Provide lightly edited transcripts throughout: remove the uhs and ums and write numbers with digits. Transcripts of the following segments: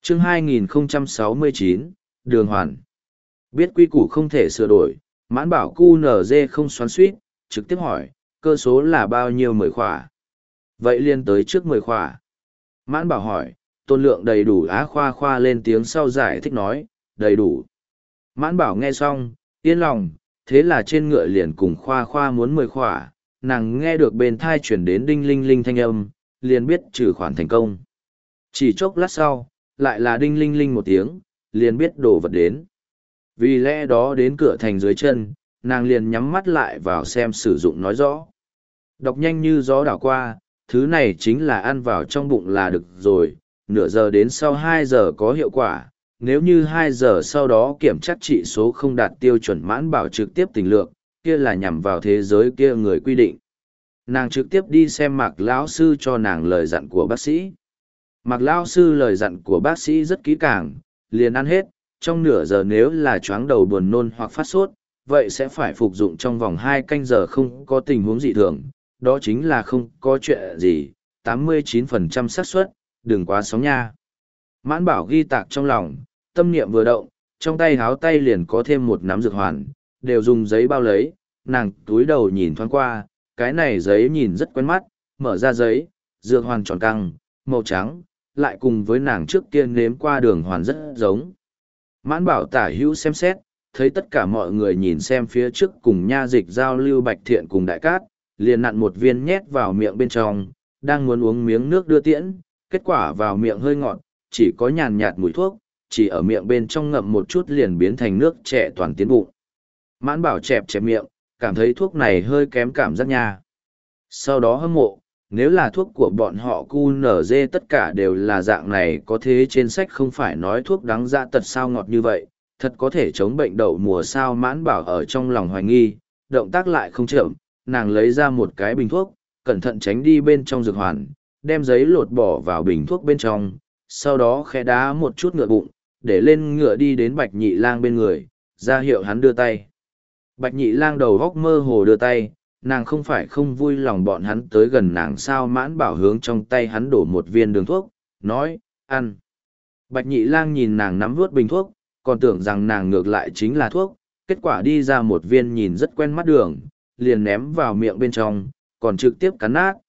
Chương 2069, Đường Hoàn. Biết quy củ không thể sửa đổi, Mãn Bảo QNZ không xoắn xuýt, trực tiếp hỏi, cơ số là bao nhiêu 10 khỏa? Vậy liên tới trước 10 khỏa. Mãn Bảo hỏi, tôn lượng đầy đủ á? Khoa lên tiếng sau giải thích nói, đầy đủ. Mãn Bảo nghe xong, yên lòng, thế là trên ngựa liền cùng khoa muốn 10 khỏa, nàng nghe được bên thai chuyển đến đinh linh linh thanh âm, liền biết trừ khoản thành công. Chỉ chốc lát sau, lại là đinh linh linh một tiếng, liền biết đồ vật đến. Vì lẽ đó đến cửa thành dưới chân, nàng liền nhắm mắt lại vào xem sử dụng nói rõ. Đọc nhanh như gió đảo qua, thứ này chính là ăn vào trong bụng là được rồi, nửa giờ đến sau 2 giờ có hiệu quả. Nếu như 2 giờ sau đó kiểm tra trị số không đạt tiêu chuẩn Mãn Bảo trực tiếp tỉnh lượng, kia là nhằm vào thế giới kia người quy định. Nàng trực tiếp đi xem Mạc lão sư cho nàng lời dặn của bác sĩ. Mạc lão sư lời dặn của bác sĩ rất kỹ càng, liền ăn hết, trong nửa giờ nếu là choáng đầu buồn nôn hoặc phát sốt, vậy sẽ phải phục dụng trong vòng 2 canh giờ không có tình huống dị thường, đó chính là không có chuyện gì, 89% xác suất, đừng quá sóng nha. Mãn Bảo ghi tạc trong lòng, tâm niệm vừa động, trong tay háo tay liền có thêm một nắm dược hoàn, đều dùng giấy bao lấy, nàng túi đầu nhìn thoáng qua, cái này giấy nhìn rất quen mắt, mở ra giấy, dược hoàn tròn căng, màu trắng, lại cùng với nàng trước kia nếm qua đường hoàn rất giống. Mãn Bảo tả hữu xem xét, thấy tất cả mọi người nhìn xem phía trước cùng nha dịch giao lưu Bạch Thiện cùng Đại Cát, liền nặn một viên nhét vào miệng bên trong, đang muốn uống miếng nước đưa tiễn, kết quả vào miệng hơi ngọt, chỉ có nhàn nhạt mùi thuốc, chỉ ở miệng bên trong ngậm một chút liền biến thành nước trẻ toàn tiến bụng. Mãn Bảo chẹp miệng, cảm thấy thuốc này hơi kém cảm giác nha. Sau đó hâm mộ, nếu là thuốc của bọn họ QNZ tất cả đều là dạng này, có thế trên sách không phải nói thuốc đắng dạ tật sao ngọt như vậy, thật có thể chống bệnh đậu mùa sao. Mãn Bảo ở trong lòng hoài nghi, động tác lại không chậm, nàng lấy ra một cái bình thuốc, cẩn thận tránh đi bên trong dược hoàn, đem giấy lột bỏ vào bình thuốc bên trong, sau đó khẽ đá một chút ngựa bụng, để lên ngựa đi đến Bạch Nhị Lang bên người, ra hiệu hắn đưa tay. Bạch Nhị Lang đầu góc mơ hồ đưa tay, nàng không phải không vui lòng bọn hắn tới gần nàng sao. Mãn Bảo hướng trong tay hắn đổ một viên đường thuốc, nói, ăn. Bạch Nhị Lang nhìn nàng nắm vuốt bình thuốc, còn tưởng rằng nàng ngược lại chính là thuốc, kết quả đi ra một viên nhìn rất quen mắt đường, liền ném vào miệng bên trong, còn trực tiếp cắn nát,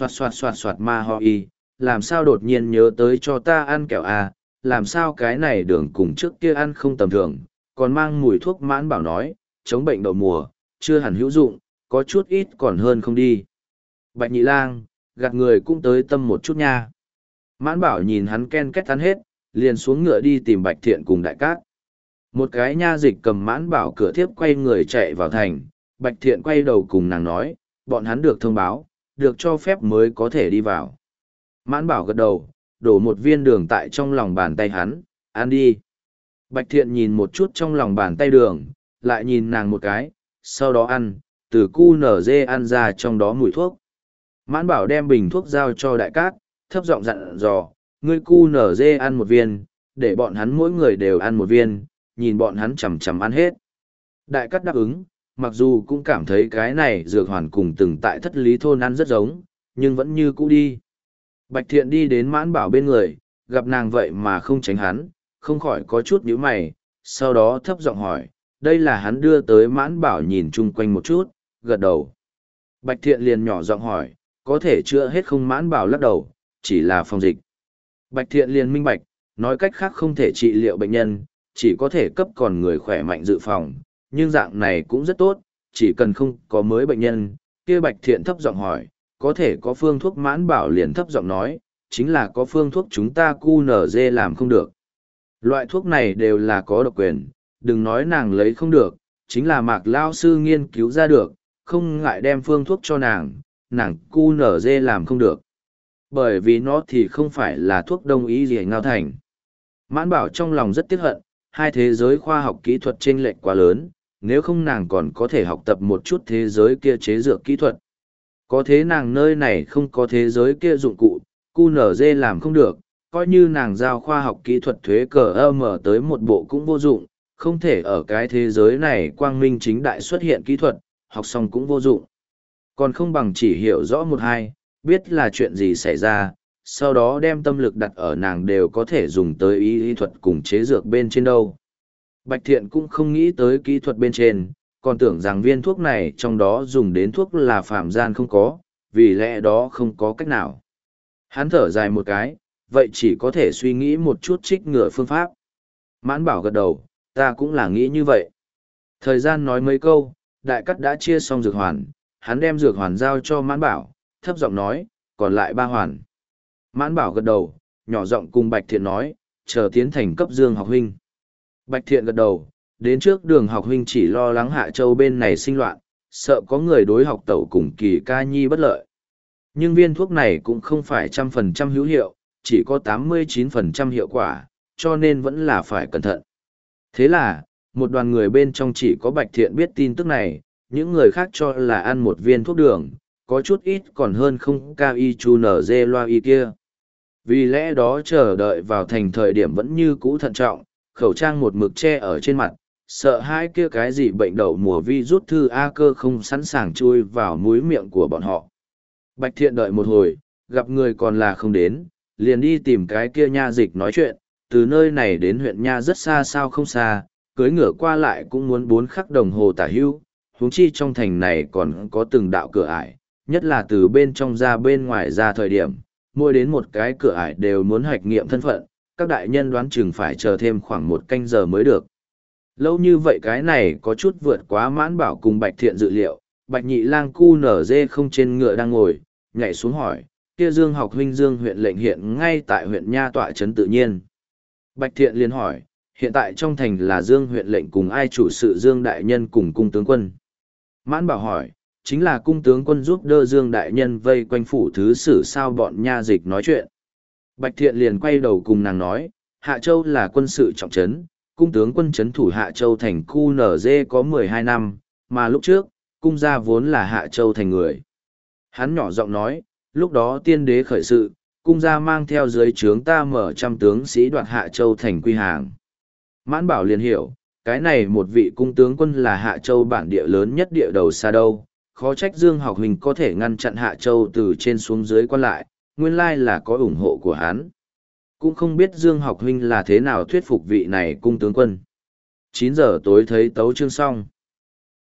xoạt ma ho y, làm sao đột nhiên nhớ tới cho ta ăn kẹo à, làm sao cái này đường cùng trước kia ăn không tầm thường, còn mang mùi thuốc. Mãn Bảo nói, chống bệnh đậu mùa, chưa hẳn hữu dụng, có chút ít còn hơn không đi. Bạch Nhị Lang, gạt người cũng tới tâm một chút nha. Mãn Bảo nhìn hắn ken kết ăn hết, liền xuống ngựa đi tìm Bạch Thiện cùng Đại Cát. Một cái nha dịch cầm Mãn Bảo cửa thiếp quay người chạy vào thành, Bạch Thiện quay đầu cùng nàng nói, bọn hắn được thông báo, được cho phép mới có thể đi vào. Mãn Bảo gật đầu, đổ một viên đường tại trong lòng bàn tay hắn, ăn đi. Bạch Thiện nhìn một chút trong lòng bàn tay đường, lại nhìn nàng một cái, sau đó ăn, từ QNZ ăn ra trong đó mùi thuốc. Mãn Bảo đem bình thuốc giao cho Đại Cát, thấp giọng dặn dò, ngươi QNZ ăn một viên, để bọn hắn mỗi người đều ăn một viên, nhìn bọn hắn chằm chằm ăn hết. Đại Cát đáp ứng, mặc dù cũng cảm thấy cái này dược hoàn cùng từng tại Thất Lý thôn ăn rất giống, nhưng vẫn như cũ đi. Bạch Thiện đi đến Mãn Bảo bên người, gặp nàng vậy mà không tránh hắn, không khỏi có chút nhíu mày, sau đó thấp giọng hỏi, đây là hắn đưa tới. Mãn Bảo nhìn chung quanh một chút, gật đầu. Bạch Thiện liền nhỏ giọng hỏi, có thể chữa hết không? Mãn Bảo lắc đầu, chỉ là phòng dịch. Bạch Thiện liền minh bạch, nói cách khác không thể trị liệu bệnh nhân, chỉ có thể cấp còn người khỏe mạnh dự phòng, nhưng dạng này cũng rất tốt, chỉ cần không có mới bệnh nhân. Kia Bạch Thiện thấp giọng hỏi, có thể có phương thuốc? Mãn Bảo liền thấp giọng nói, chính là có phương thuốc chúng ta QNZ làm không được. Loại thuốc này đều là có độc quyền, đừng nói nàng lấy không được, chính là Mạc lao sư nghiên cứu ra được, không ngại đem phương thuốc cho nàng QNZ làm không được. Bởi vì nó thì không phải là thuốc đông y gì ngao thành. Mãn Bảo trong lòng rất tiếc hận, hai thế giới khoa học kỹ thuật chênh lệch quá lớn, nếu không nàng còn có thể học tập một chút thế giới kia chế dược kỹ thuật. Có thế nàng nơi này không có thế giới kia dụng cụ, QNZ làm không được, coi như nàng giao khoa học kỹ thuật thuế cờ mở tới một bộ cũng vô dụng, không thể ở cái thế giới này quang minh chính đại xuất hiện kỹ thuật, học xong cũng vô dụng. Còn không bằng chỉ hiểu rõ một hai, biết là chuyện gì xảy ra, sau đó đem tâm lực đặt ở nàng đều có thể dùng tới y thuật cùng chế dược bên trên đâu. Bạch Thiện cũng không nghĩ tới kỹ thuật bên trên, còn tưởng rằng viên thuốc này trong đó dùng đến thuốc là phàm gian không có, vì lẽ đó không có cách nào. Hắn thở dài một cái, vậy chỉ có thể suy nghĩ một chút trích ngừa phương pháp. Mãn Bảo gật đầu, ta cũng là nghĩ như vậy. Thời gian nói mấy câu, đại cắt đã chia xong dược hoàn, hắn đem dược hoàn giao cho Mãn Bảo, thấp giọng nói, còn lại 3 hoàn. Mãn Bảo gật đầu, nhỏ giọng cùng Bạch Thiện nói, chờ tiến thành cấp Dương học huynh. Bạch Thiện gật đầu, đến trước Đường học huynh chỉ lo lắng Hạ Châu bên này sinh loạn, sợ có người đối học tẩu cùng Kỳ Ca Nhi bất lợi. Nhưng viên thuốc này cũng không phải 100% hữu hiệu, chỉ có 89% hiệu quả, cho nên vẫn là phải cẩn thận. Thế là, một đoàn người bên trong chỉ có Bạch Thiện biết tin tức này, những người khác cho là ăn một viên thuốc đường, có chút ít còn hơn không cao y chu nở dê loa y kia. Vì lẽ đó chờ đợi vào thành thời điểm vẫn như cũ thận trọng, khẩu trang một mực che ở trên mặt, sợ hai kia cái gì bệnh đậu mùa vi rút thư A cơ không sẵn sàng chui vào mũi miệng của bọn họ. Bạch Thiện đợi một hồi, gặp người còn là không đến, liền đi tìm cái kia nha dịch nói chuyện, từ nơi này đến huyện nha rất xa sao không xa, cưới ngựa qua lại cũng muốn 4 khắc đồng hồ tả hưu, huống chi trong thành này còn có từng đạo cửa ải, nhất là từ bên trong ra bên ngoài ra thời điểm, mỗi đến một cái cửa ải đều muốn hoạch nghiệm thân phận, các đại nhân đoán chừng phải chờ thêm khoảng 1 canh giờ mới được. Lâu như vậy cái này có chút vượt quá Mãn Bảo cùng Bạch Thiện dự liệu, Bạch Nhị Lang cu nở dê không trên ngựa đang ngồi, nhảy xuống hỏi, kia Dương học huynh Dương huyện lệnh hiện ngay tại huyện Nha tọa trấn tự nhiên. Bạch Thiện liền hỏi, hiện tại trong thành là Dương huyện lệnh cùng ai chủ sự Dương đại nhân cùng cung tướng quân? Mãn Bảo hỏi, chính là cung tướng quân giúp đỡ Dương đại nhân vây quanh phủ thứ sử sao bọn nha dịch nói chuyện. Bạch Thiện liền quay đầu cùng nàng nói, Hạ Châu là quân sự trọng trấn, cung tướng quân trấn thủ Hạ Châu thành cu nở dê có 12 năm, mà lúc trước, cung gia vốn là Hạ Châu thành người. Hắn nhỏ giọng nói, lúc đó tiên đế khởi sự, cung gia mang theo dưới trướng ta mở 100 tướng sĩ đoạt Hạ Châu thành quy hàng. Mãn Bảo liền hiểu, cái này một vị cung tướng quân là Hạ Châu bản địa lớn nhất địa đầu xa đâu, khó trách Dương học huynh có thể ngăn chặn Hạ Châu từ trên xuống dưới quan lại, nguyên lai là có ủng hộ của hắn. Cũng không biết Dương học huynh là thế nào thuyết phục vị này cung tướng quân. 9 giờ tối thấy tấu chương xong.